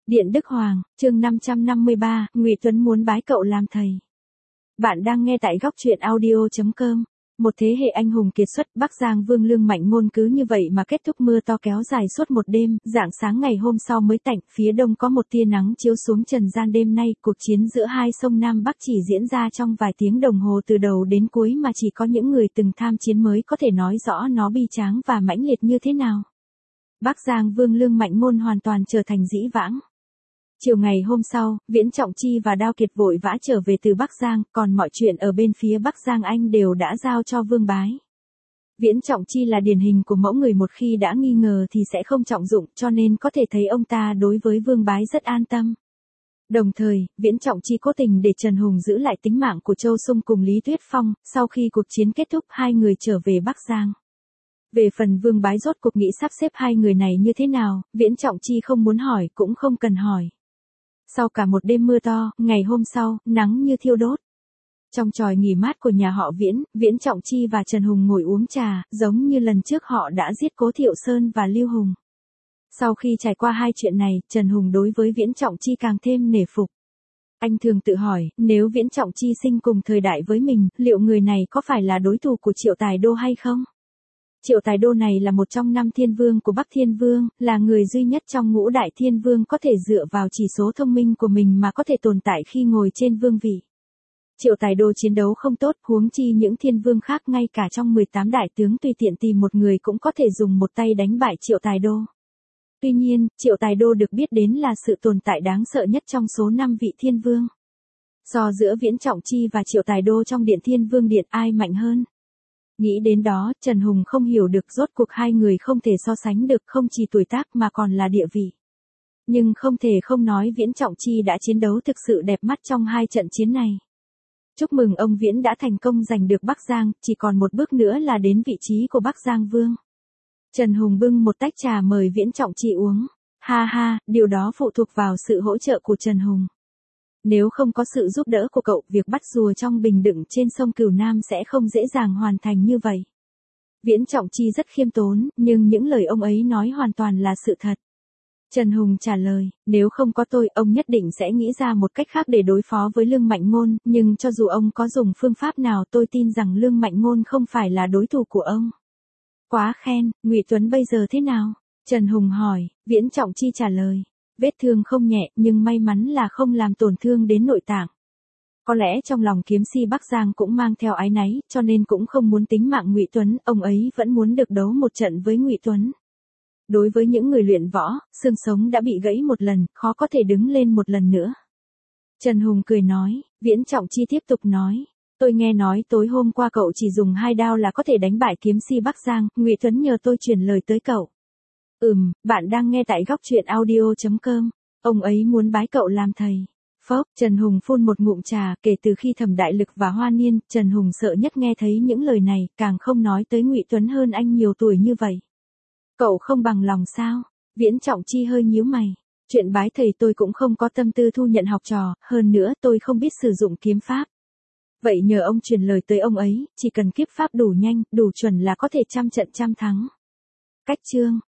Điện Đức Hoàng, chương 553, Ngụy Tuấn muốn bái cậu làm thầy. Bạn đang nghe tại góc truyện audio.com. Một thế hệ anh hùng kiệt xuất Bắc Giang Vương Lương Mạnh Ngôn cứ như vậy mà kết thúc mưa to kéo dài suốt một đêm, rạng sáng ngày hôm sau mới tạnh, phía đông có một tia nắng chiếu xuống trần gian đêm nay, cuộc chiến giữa hai sông Nam Bắc chỉ diễn ra trong vài tiếng đồng hồ từ đầu đến cuối mà chỉ có những người từng tham chiến mới có thể nói rõ nó bi tráng và mãnh liệt như thế nào. Bắc Giang Vương Lương Mạnh Ngôn hoàn toàn trở thành dĩ vãng. Chiều ngày hôm sau, Viễn Trọng Chi và Đao Kiệt vội vã trở về từ Bắc Giang, còn mọi chuyện ở bên phía Bắc Giang Anh đều đã giao cho Vương Bái. Viễn Trọng Chi là điển hình của mẫu người một khi đã nghi ngờ thì sẽ không trọng dụng, cho nên có thể thấy ông ta đối với Vương Bái rất an tâm. Đồng thời, Viễn Trọng Chi cố tình để Trần Hùng giữ lại tính mạng của Châu Sung cùng Lý Tuyết Phong, sau khi cuộc chiến kết thúc hai người trở về Bắc Giang. Về phần Vương Bái rốt cuộc nghĩ sắp xếp hai người này như thế nào, Viễn Trọng Chi không muốn hỏi cũng không cần hỏi. Sau cả một đêm mưa to, ngày hôm sau, nắng như thiêu đốt. Trong chòi nghỉ mát của nhà họ Viễn, Viễn Trọng Chi và Trần Hùng ngồi uống trà, giống như lần trước họ đã giết Cố Thiệu Sơn và Lưu Hùng. Sau khi trải qua hai chuyện này, Trần Hùng đối với Viễn Trọng Chi càng thêm nể phục. Anh thường tự hỏi, nếu Viễn Trọng Chi sinh cùng thời đại với mình, liệu người này có phải là đối thủ của Triệu Tài Đô hay không? Triệu Tài Đô này là một trong 5 thiên vương của Bắc Thiên Vương, là người duy nhất trong ngũ đại thiên vương có thể dựa vào chỉ số thông minh của mình mà có thể tồn tại khi ngồi trên vương vị. Triệu Tài Đô chiến đấu không tốt, huống chi những thiên vương khác ngay cả trong 18 đại tướng tùy tiện tìm một người cũng có thể dùng một tay đánh bại Triệu Tài Đô. Tuy nhiên, Triệu Tài Đô được biết đến là sự tồn tại đáng sợ nhất trong số 5 vị thiên vương. So giữa Viễn Trọng Chi và Triệu Tài Đô trong Điện Thiên Vương Điện ai mạnh hơn? Nghĩ đến đó, Trần Hùng không hiểu được rốt cuộc hai người không thể so sánh được, không chỉ tuổi tác mà còn là địa vị. Nhưng không thể không nói Viễn Trọng Chi đã chiến đấu thực sự đẹp mắt trong hai trận chiến này. Chúc mừng ông Viễn đã thành công giành được Bắc Giang, chỉ còn một bước nữa là đến vị trí của Bắc Giang Vương. Trần Hùng bưng một tách trà mời Viễn Trọng Chi uống. Ha ha, điều đó phụ thuộc vào sự hỗ trợ của Trần Hùng. Nếu không có sự giúp đỡ của cậu, việc bắt rùa trong bình đựng trên sông Cửu Nam sẽ không dễ dàng hoàn thành như vậy. Viễn Trọng Chi rất khiêm tốn, nhưng những lời ông ấy nói hoàn toàn là sự thật. Trần Hùng trả lời, nếu không có tôi, ông nhất định sẽ nghĩ ra một cách khác để đối phó với Lương Mạnh Ngôn, nhưng cho dù ông có dùng phương pháp nào tôi tin rằng Lương Mạnh Ngôn không phải là đối thủ của ông. Quá khen, Ngụy Tuấn bây giờ thế nào? Trần Hùng hỏi, Viễn Trọng Chi trả lời. Vết thương không nhẹ, nhưng may mắn là không làm tổn thương đến nội tạng. Có lẽ trong lòng kiếm si Bắc Giang cũng mang theo áy náy, cho nên cũng không muốn tính mạng Ngụy Tuấn, ông ấy vẫn muốn được đấu một trận với Ngụy Tuấn. Đối với những người luyện võ, xương sống đã bị gãy một lần, khó có thể đứng lên một lần nữa. Trần Hùng cười nói, Viễn Trọng Chi tiếp tục nói, tôi nghe nói tối hôm qua cậu chỉ dùng 2 đao là có thể đánh bại kiếm si Bắc Giang, Ngụy Tuấn nhờ tôi truyền lời tới cậu. Bạn đang nghe tại góc truyện audio.com. Ông ấy muốn bái cậu làm thầy. Phốc, Trần Hùng phun một ngụm trà, kể từ khi Thẩm Đại Lực và Hoa Niên, Trần Hùng sợ nhất nghe thấy những lời này, càng không nói tới Ngụy Tuấn hơn anh nhiều tuổi như vậy. Cậu không bằng lòng sao? Viễn Trọng Chi hơi nhíu mày. Chuyện bái thầy tôi cũng không có tâm tư thu nhận học trò, hơn nữa tôi không biết sử dụng kiếm pháp. Vậy nhờ ông truyền lời tới ông ấy, chỉ cần kiếp pháp đủ nhanh, đủ chuẩn là có thể trăm trận trăm thắng. Cách chương